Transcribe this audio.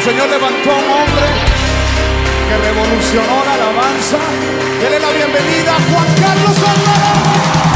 Señor levantó a un hombre que revolucionó la alabanza. Dele la bienvenida a Juan Carlos Alvarado.